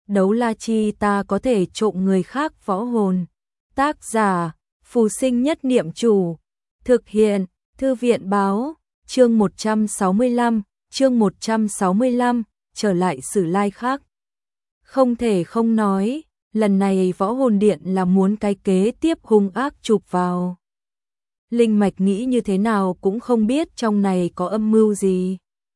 đấu la chi ta có thể trộm người khác võ hồn. Tác giả, Phù Sinh Nhất Niệm Chủ. Thực hiện, Thư viện báo, chương 165, trở lại Sử Lai khác. Không thể không nói, lần này Võ Hồn Điện là muốn cái kế tiếp hung ác chụp vào. Linh Mạch nghĩ như thế nào cũng không biết trong này có âm mưu gì.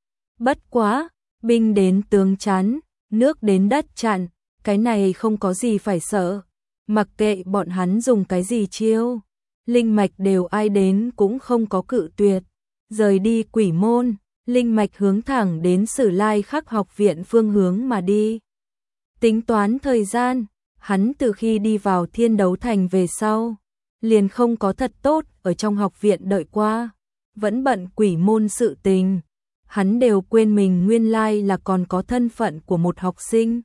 Bất quá, binh đến tướng chắn, nước đến đất chặn, cái này không có gì phải sợ. Mặc kệ bọn hắn dùng cái gì chiêu, Linh Mạch đều ai đến cũng không có cự tuyệt. Rời đi Quỷ Môn, Linh Mạch hướng thẳng đến Sử Lai Khắc học viện phương hướng mà đi. Tính toán thời gian, hắn từ khi đi vào Thiên Đấu Thành về sau, liền không có thật tốt ở trong học viện đợi qua, vẫn bận Quỷ Môn sự tình. Hắn đều quên mình nguyên lai là còn có thân phận của một học sinh.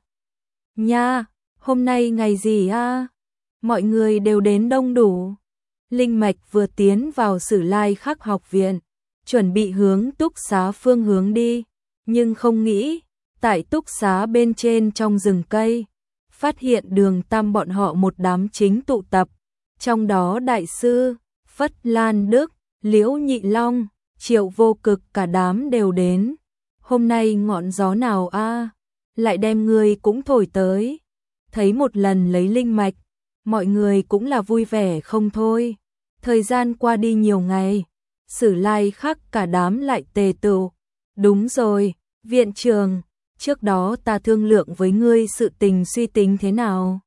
Nha, hôm nay ngày gì a? Mọi người đều đến đông đủ. Linh Mạch vừa tiến vào Sử Lai Khắc học viện, chuẩn bị hướng túc xá phương hướng đi, nhưng không nghĩ, tại túc xá bên trên trong rừng cây, phát hiện Đường Tam bọn họ một đám chính tụ tập, trong đó đại sư, Phất Lan Đức, Liễu Nhị Long, Triệu Vô Cực cả đám đều đến. Hôm nay ngọn gió nào a, lại đem người cũng thổi tới. Thấy một lần lấy Linh Mạch, mọi người cũng là vui vẻ không thôi. Thời gian qua đi nhiều ngày, Sử Lai Khắc cả đám lại tề tựu. Đúng rồi, viện trường, trước đó ta thương lượng với ngươi sự tình suy tính thế nào?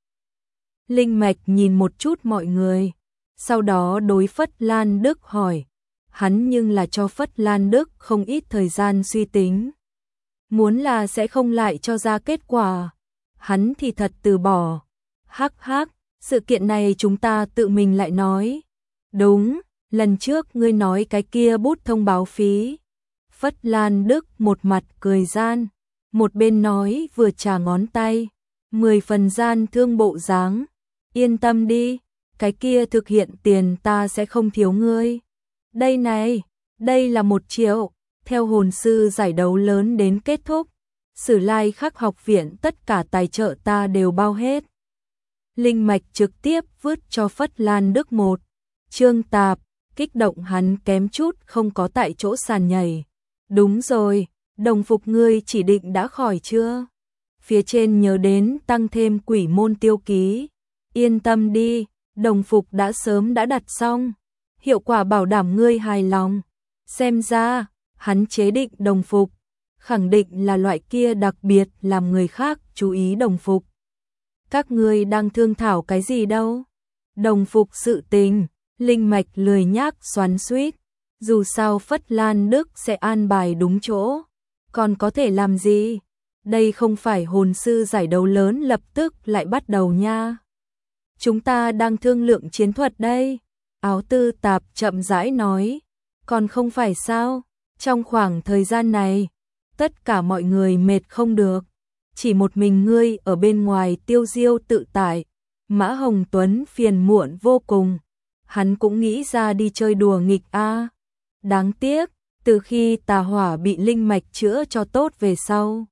Linh Mạch nhìn một chút mọi người, sau đó đối Phất Lan Đức hỏi. Hắn nhưng là cho Phất Lan Đức không ít thời gian suy tính. Muốn là sẽ không lại cho ra kết quả. Hắn thì thật từ bỏ. Hắc hắc, sự kiện này chúng ta tự mình lại nói. Đúng, lần trước ngươi nói cái kia bút thông báo phí. Phất Lan Đức một mặt cười gian, một bên nói vừa chà ngón tay, 10 phần gian thương bộ dáng. Yên tâm đi, cái kia thực hiện tiền ta sẽ không thiếu ngươi. Đây này, đây là 1 triệu, theo hồn sư giải đấu lớn đến kết thúc, Sử Lai Khắc học viện tất cả tài trợ ta đều bao hết. Linh Mạch trực tiếp vứt cho Phất Lan Đức 1 chương tạp, kích động hắn kém chút không có tại chỗ sàn nhảy. Đúng rồi, đồng phục ngươi chỉ định đã khỏi chưa? Phía trên nhớ đến tăng thêm Quỷ Môn tiêu ký. Yên tâm đi, đồng phục đã sớm đã đặt xong. Hiệu quả bảo đảm ngươi hài lòng. Xem ra, hắn chế định đồng phục, khẳng định là loại kia đặc biệt làm người khác chú ý đồng phục. Các ngươi đang thương thảo cái gì đâu? Đồng phục sự tình, Linh Mạch lười nhác xoắn xuýt. Dù sao Phất Lan Đức sẽ an bài đúng chỗ, còn có thể làm gì? Đây không phải hồn sư giải đấu lớn lập tức lại bắt đầu nha. Chúng ta đang thương lượng chiến thuật đây. Áo Tư Tạp chậm rãi nói, còn không phải sao, trong khoảng thời gian này, tất cả mọi người mệt không được, chỉ một mình ngươi ở bên ngoài tiêu diêu tự tại. Mã Hồng Tuấn phiền muộn vô cùng, hắn cũng nghĩ ra đi chơi đùa nghịch a. Đáng tiếc, từ khi tà hỏa bị Linh Mạch chữa cho tốt về sau,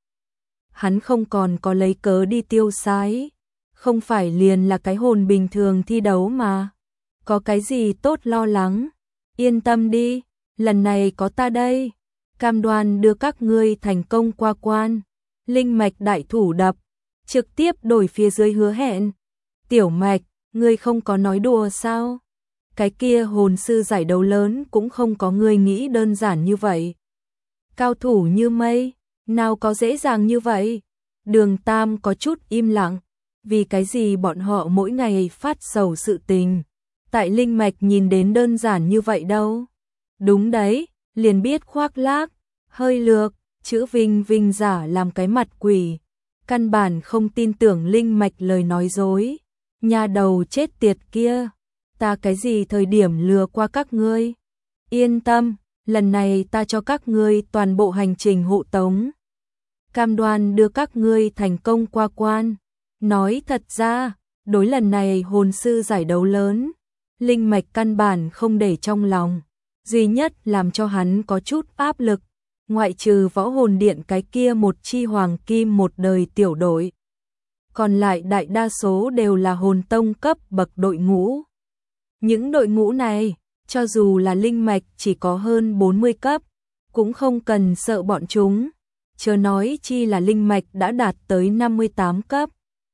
hắn không còn có lấy cớ đi tiêu sái, không phải liền là cái hồn bình thường thi đấu mà. Có cái gì tốt lo lắng, yên tâm đi, lần này có ta đây, cam đoan đưa các ngươi thành công qua quan. Linh Mạch đại thủ đập, trực tiếp đổi phía dưới hứa hẹn. Tiểu Mạch, ngươi không có nói đùa sao? Cái kia hồn sư giải đấu lớn cũng không có ngươi nghĩ đơn giản như vậy. Cao thủ như mây, nào có dễ dàng như vậy? Đường Tam có chút im lặng, vì cái gì bọn họ mỗi ngày phát sầu sự tình. Tại Linh Mạch nhìn đến đơn giản như vậy đâu. Đúng đấy, liền biết khoác lác, hơi lược, chữ Vinh Vinh giả làm cái mặt quỷ. Căn bản không tin tưởng Linh Mạch lời nói dối. Nhà đầu chết tiệt kia, ta cái gì thời điểm lừa qua các ngươi? Yên tâm, lần này ta cho các ngươi toàn bộ hành trình hộ tống. Cam đoan đưa các ngươi thành công qua quan. Nói thật ra, đối lần này hồn sư giải đấu lớn, Linh Mạch căn bản không để trong lòng, duy nhất làm cho hắn có chút áp lực, ngoại trừ Võ Hồn Điện cái kia một chi hoàng kim một đời tiểu đội. còn lại đại đa số đều là hồn tông cấp bậc đội ngũ. Những đội ngũ này, cho dù là linh mạch chỉ có hơn 40 cấp, cũng không cần sợ bọn chúng, chớ nói chi là linh mạch đã đạt tới 58 cấp.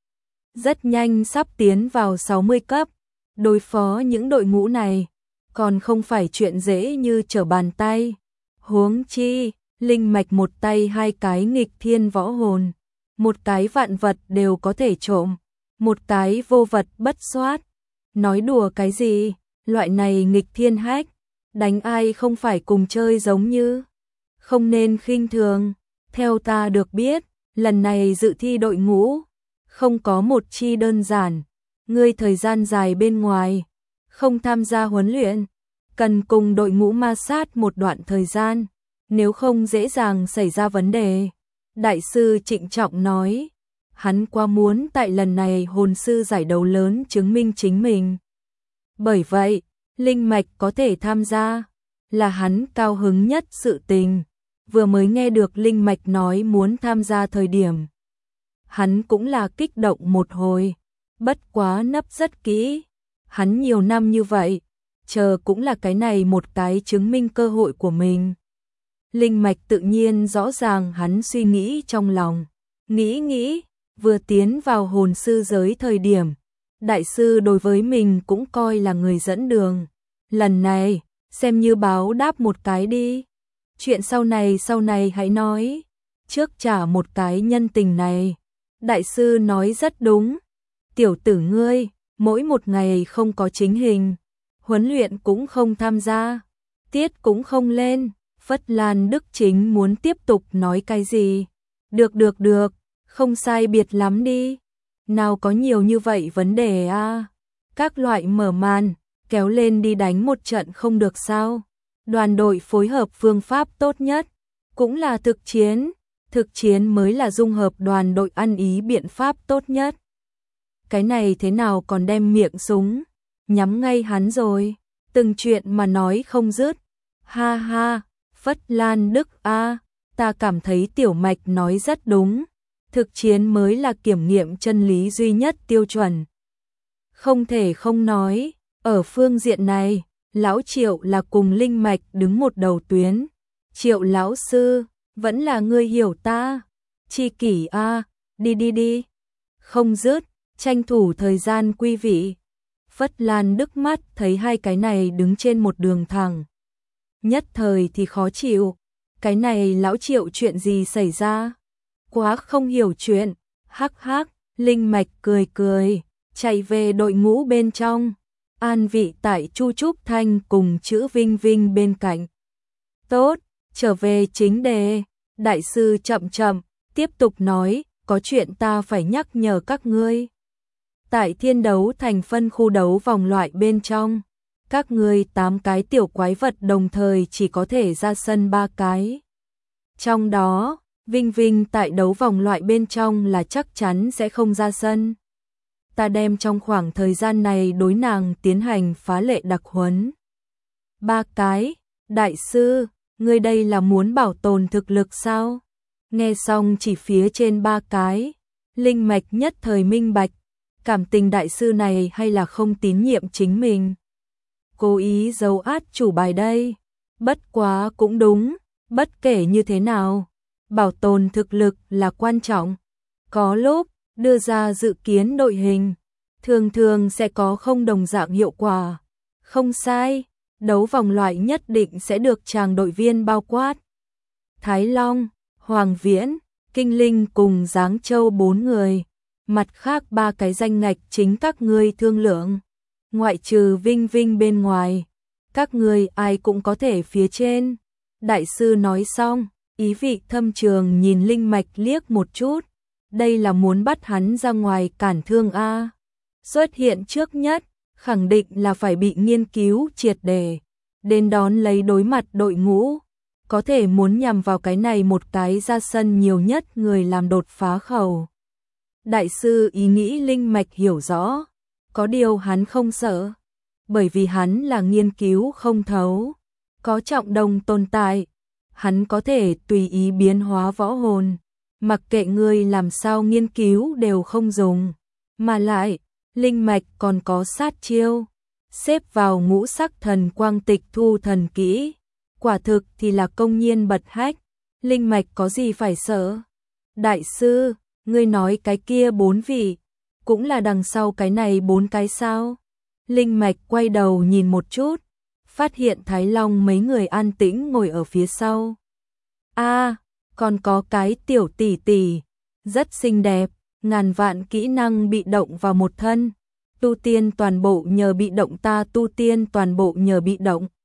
Rất nhanh sắp tiến vào 60 cấp, đối phó những đội ngũ này, còn không phải chuyện dễ như trở bàn tay. Huống chi, linh mạch một tay hai cái nghịch thiên võ hồn, một cái vạn vật đều có thể trộm, một cái vô vật bất soát. Nói đùa cái gì, loại này nghịch thiên hách, đánh ai không phải cùng chơi giống như. Không nên khinh thường, theo ta được biết, lần này dự thi đội ngũ, không có một chi đơn giản, ngươi thời gian dài bên ngoài, không tham gia huấn luyện, cần cùng đội ngũ ma sát một đoạn thời gian, nếu không dễ dàng xảy ra vấn đề. Đại sư trịnh trọng nói, hắn quá muốn tại lần này hồn sư giải đấu lớn chứng minh chính mình. Bởi vậy, linh mạch có thể tham gia, là hắn cao hứng nhất sự tình. Vừa mới nghe được linh mạch nói muốn tham gia thời điểm, hắn cũng là kích động một hồi, bất quá nấp rất kỹ. Hắn nhiều năm như vậy, chờ cũng là cái này một cái chứng minh cơ hội của mình. Linh mạch tự nhiên rõ ràng hắn suy nghĩ trong lòng, nghĩ, vừa tiến vào hồn sư giới thời điểm, đại sư đối với mình cũng coi là người dẫn đường. Lần này, xem như báo đáp một cái đi. Chuyện sau này hãy nói, trước trả một cái nhân tình này. Đại sư nói rất đúng, tiểu tử ngươi, mỗi một ngày không có chính hình, huấn luyện cũng không tham gia, tiết cũng không lên. Phất Lan Đức Chính muốn tiếp tục nói cái gì? Được, không sai biệt lắm đi. Nào có nhiều như vậy vấn đề à? Các loại mở màn, kéo lên đi đánh một trận không được sao? Đoàn đội phối hợp phương pháp tốt nhất, cũng là thực chiến mới là dung hợp đoàn đội ăn ý biện pháp tốt nhất. Cái này thế nào còn đem miệng súng, nhắm ngay hắn rồi, từng chuyện mà nói không dứt. Ha ha, Phất Lan Đức a, ta cảm thấy tiểu mạch nói rất đúng, thực chiến mới là kiểm nghiệm chân lý duy nhất tiêu chuẩn. Không thể không nói, ở phương diện này, lão Triệu là cùng linh mạch đứng một đầu tuyến. Triệu lão sư, vẫn là ngươi hiểu ta. Chi kỷ a, đi. Không dứt, tranh thủ thời gian quý vị. Phất Lan Đức mắt thấy hai cái này đứng trên một đường thẳng. Nhất thời thì khó chịu, cái này lão Triệu chuyện gì xảy ra? Quá không hiểu chuyện, hắc, linh mạch cười, chạy về đội ngũ bên trong, an vị tại Chu Trúc Thanh cùng chữ Vinh Vinh bên cạnh. Tốt, trở về chính đề, đại sư chậm, tiếp tục nói, có chuyện ta phải nhắc nhở các ngươi. Tại thiên đấu thành phân khu đấu vòng loại bên trong, các ngươi 8 cái tiểu quái vật đồng thời chỉ có thể ra sân 3 cái. Trong đó, Vinh Vinh tại đấu vòng loại bên trong là chắc chắn sẽ không ra sân. Ta đem trong khoảng thời gian này đối nàng tiến hành phá lệ đặc huấn. 3 cái, đại sư, ngươi đây là muốn bảo tồn thực lực sao? Nghe xong chỉ phía trên 3 cái, linh mạch nhất thời minh bạch, cảm tình đại sư này hay là không tín nhiệm chính mình. Cố ý giấu át chủ bài đây. Bất quá cũng đúng, bất kể như thế nào, bảo tồn thực lực là quan trọng. Có lúc, đưa ra dự kiến đội hình, thường sẽ có không đồng dạng hiệu quả. Không sai, đấu vòng loại nhất định sẽ được chàng đội viên bao quát. Thái Long, Hoàng Viễn, Kinh Linh cùng Giáng Châu 4 người. Mặt khác 3 cái danh ngạch chính các ngươi thương lượng. Ngoại trừ Vinh Vinh bên ngoài, các ngươi ai cũng có thể phía trên. Đại sư nói xong, ý vị thâm trường nhìn linh mạch liếc một chút. Đây là muốn bắt hắn ra ngoài cản thương a. Xuất hiện trước nhất, khẳng định là phải bị nghiên cứu triệt để. Đến đón lấy đối mặt đội ngũ, có thể muốn nhằm vào cái này một cái ra sân nhiều nhất người làm đột phá khẩu. Đại sư ý nghĩ linh mạch hiểu rõ, có điều hắn không sợ, bởi vì hắn là nghiên cứu không thấu, có trọng đồng tồn tại, hắn có thể tùy ý biến hóa võ hồn, mặc kệ ngươi làm sao nghiên cứu đều không dùng, mà lại, linh mạch còn có sát chiêu, xếp vào ngũ sắc thần quang tịch thu thần kỹ, quả thực thì là công nhiên bật hách, linh mạch có gì phải sợ? Đại sư, ngươi nói cái kia 4 vị, cũng là đằng sau cái này 4 cái sao? Linh mạch quay đầu nhìn một chút, phát hiện Thái Long mấy người an tĩnh ngồi ở phía sau. Còn có cái tiểu tỷ tỷ, rất xinh đẹp, ngàn vạn kỹ năng bị động vào một thân, tu tiên toàn bộ nhờ bị động, ta tu tiên toàn bộ nhờ bị động.